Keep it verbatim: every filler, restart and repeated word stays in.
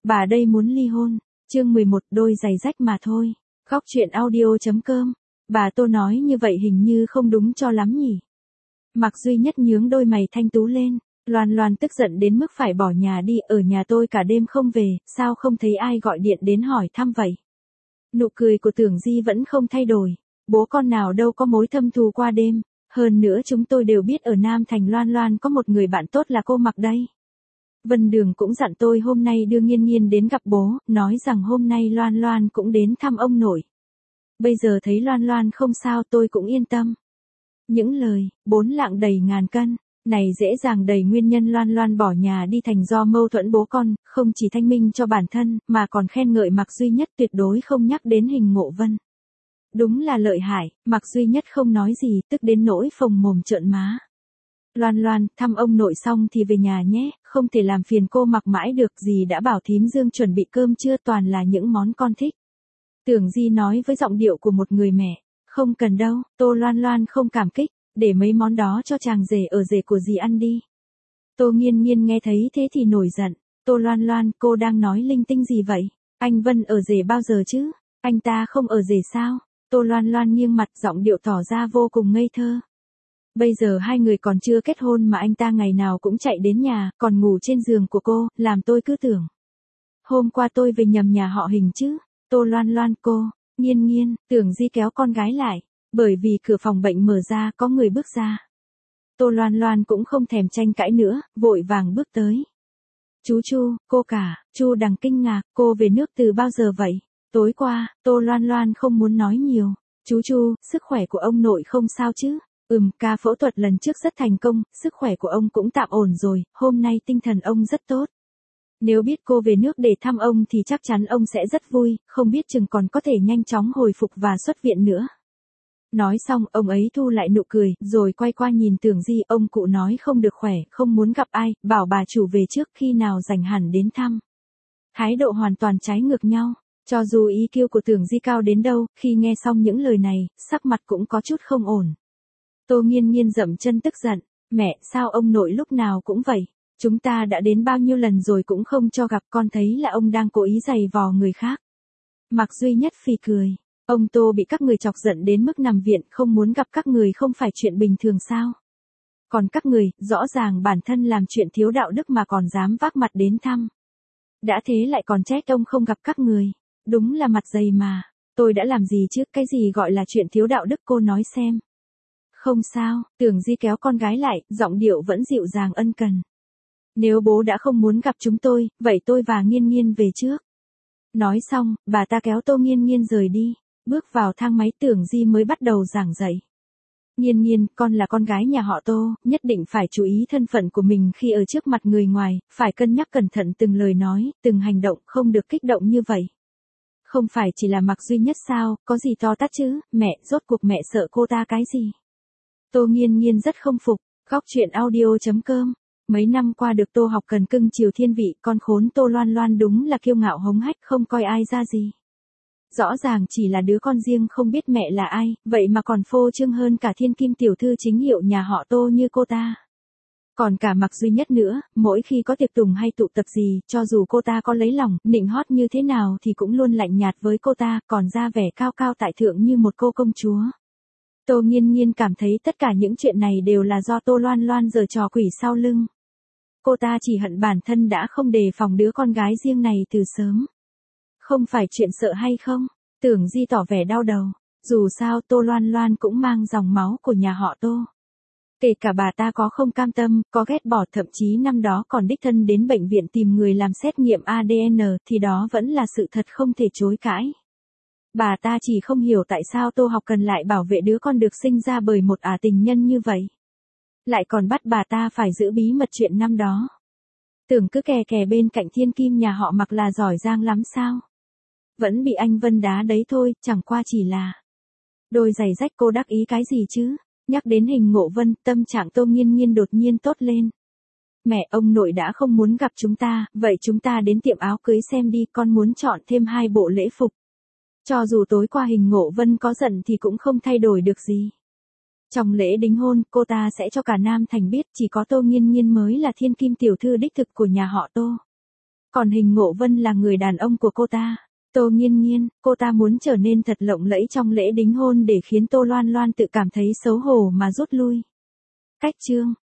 bà đây muốn ly hôn. Chương mười một, đôi giày rách mà thôi. Góc truyện audio.com. Bà Tô nói như vậy hình như không đúng cho lắm nhỉ. Mạc Duy Nhất nhướng đôi mày thanh tú lên. Loan Loan tức giận đến mức phải bỏ nhà đi, ở nhà tôi cả đêm không về, sao không thấy ai gọi điện đến hỏi thăm vậy? Nụ cười của Tưởng Di vẫn không thay đổi. Bố con nào đâu có mối thâm thù qua đêm. Hơn nữa chúng tôi đều biết ở Nam Thành Loan Loan có một người bạn tốt là cô Mạc đây. Vân Đường cũng dặn tôi hôm nay đưa Nghiên Nghiên đến gặp bố, nói rằng hôm nay Loan Loan cũng đến thăm ông nội. Bây giờ thấy Loan Loan không sao tôi cũng yên tâm. Những lời, bốn lạng đầy ngàn cân, này dễ dàng đầy nguyên nhân Loan Loan bỏ nhà đi thành do mâu thuẫn bố con, không chỉ thanh minh cho bản thân, mà còn khen ngợi Mạc Duy Nhất tuyệt đối không nhắc đến Hình Ngộ Vân. Đúng là lợi hại, Mạc Duy Nhất không nói gì, tức đến nỗi phồng mồm trợn má. Loan Loan, thăm ông nội xong thì về nhà nhé, không thể làm phiền cô Mạc mãi được, gì đã bảo thím Dương chuẩn bị cơm chưa, toàn là những món con thích. Tưởng Di nói với giọng điệu của một người mẹ, không cần đâu, Tô Loan Loan không cảm kích, để mấy món đó cho chàng rể ở rể của dì ăn đi. Tô Nghiên Nghiên nghe thấy thế thì nổi giận, Tô Loan Loan, cô đang nói linh tinh gì vậy? Anh Vân ở rể bao giờ chứ? Anh ta không ở rể sao? Tô Loan Loan nghiêng mặt, giọng điệu tỏ ra vô cùng ngây thơ. Bây giờ hai người còn chưa kết hôn mà anh ta ngày nào cũng chạy đến nhà, còn ngủ trên giường của cô, làm tôi cứ tưởng. Hôm qua tôi về nhầm nhà họ Hình chứ. Tô Loan Loan, cô, Nghiên Nghiên, Tưởng Di kéo con gái lại, bởi vì cửa phòng bệnh mở ra có người bước ra. Tô Loan Loan cũng không thèm tranh cãi nữa, vội vàng bước tới. Chú Chu, cô cả, Chu Đằng kinh ngạc, cô về nước từ bao giờ vậy? Tối qua, Tô Loan Loan không muốn nói nhiều. Chú Chu, sức khỏe của ông nội không sao chứ? Ừm, ca phẫu thuật lần trước rất thành công, sức khỏe của ông cũng tạm ổn rồi, hôm nay tinh thần ông rất tốt. Nếu biết cô về nước để thăm ông thì chắc chắn ông sẽ rất vui, không biết chừng còn có thể nhanh chóng hồi phục và xuất viện nữa. Nói xong, ông ấy thu lại nụ cười, rồi quay qua nhìn Tưởng Di, ông cụ nói không được khỏe, không muốn gặp ai, bảo bà chủ về trước khi nào rảnh hẳn đến thăm. Thái độ hoàn toàn trái ngược nhau, cho dù i kiu của Tưởng Di cao đến đâu, khi nghe xong những lời này, sắc mặt cũng có chút không ổn. Tô Nghiên Nghiên dậm chân tức giận, mẹ, sao ông nội lúc nào cũng vậy? Chúng ta đã đến bao nhiêu lần rồi cũng không cho gặp, con thấy là ông đang cố ý giày vò người khác. Mạc Duy Nhất phì cười, ông Tô bị các người chọc giận đến mức nằm viện, không muốn gặp các người không phải chuyện bình thường sao? Còn các người, rõ ràng bản thân làm chuyện thiếu đạo đức mà còn dám vác mặt đến thăm. Đã thế lại còn trách ông không gặp các người, đúng là mặt dày mà, tôi đã làm gì chứ, cái gì gọi là chuyện thiếu đạo đức cô nói xem. Không sao, Tưởng Di kéo con gái lại, giọng điệu vẫn dịu dàng ân cần. Nếu bố đã không muốn gặp chúng tôi, vậy tôi và Nghiên Nghiên về trước. Nói xong, bà ta kéo Tô Nghiên Nghiên rời đi, bước vào thang máy. Tưởng Di mới bắt đầu giảng dạy. Nghiên Nghiên, con là con gái nhà họ Tô, nhất định phải chú ý thân phận của mình khi ở trước mặt người ngoài, phải cân nhắc cẩn thận từng lời nói, từng hành động, không được kích động như vậy. Không phải chỉ là Mạc Duy Nhất sao, có gì to tát chứ, mẹ, rốt cuộc mẹ sợ cô ta cái gì? Tô Nghiên Nghiên rất không phục, góc truyện audio.com. Mấy năm qua được Tô học cần cưng chiều thiên vị, con khốn Tô Loan Loan đúng là kiêu ngạo hống hách, không coi ai ra gì. Rõ ràng chỉ là đứa con riêng không biết mẹ là ai, vậy mà còn phô trương hơn cả thiên kim tiểu thư chính hiệu nhà họ Tô như cô ta. Còn cả Mạc Duy Nhất nữa, mỗi khi có tiệc tùng hay tụ tập gì, cho dù cô ta có lấy lòng, nịnh hót như thế nào thì cũng luôn lạnh nhạt với cô ta, còn ra vẻ cao cao tại thượng như một cô công chúa. Tô Nghiên Nghiên cảm thấy tất cả những chuyện này đều là do Tô Loan Loan giở trò quỷ sau lưng. Cô ta chỉ hận bản thân đã không đề phòng đứa con gái riêng này từ sớm. Không phải chuyện sợ hay không? Tưởng Di tỏ vẻ đau đầu. Dù sao Tô Loan Loan cũng mang dòng máu của nhà họ Tô. Kể cả bà ta có không cam tâm, có ghét bỏ, thậm chí năm đó còn đích thân đến bệnh viện tìm người làm xét nghiệm a đê en thì đó vẫn là sự thật không thể chối cãi. Bà ta chỉ không hiểu tại sao Tô học cần lại bảo vệ đứa con được sinh ra bởi một ả tình nhân như vậy. Lại còn bắt bà ta phải giữ bí mật chuyện năm đó. Tưởng cứ kè kè bên cạnh thiên kim nhà họ Mạc là giỏi giang lắm sao? Vẫn bị anh Vân đá đấy thôi, chẳng qua chỉ là đôi giày rách. Cô đắc ý cái gì chứ? Nhắc đến Hình Ngộ Vân, tâm trạng Tô Nghiên Nghiên đột nhiên tốt lên. Mẹ, ông nội đã không muốn gặp chúng ta, vậy chúng ta đến tiệm áo cưới xem đi, con muốn chọn thêm hai bộ lễ phục. Cho dù tối qua Hình Ngộ Vân có giận thì cũng không thay đổi được gì. Trong lễ đính hôn, cô ta sẽ cho cả Nam Thành biết chỉ có Tô Nghiên Nghiên mới là thiên kim tiểu thư đích thực của nhà họ Tô. Còn Hình Ngộ Vân là người đàn ông của cô ta. Tô Nghiên Nghiên, cô ta muốn trở nên thật lộng lẫy trong lễ đính hôn để khiến Tô Loan Loan tự cảm thấy xấu hổ mà rút lui. Cách chương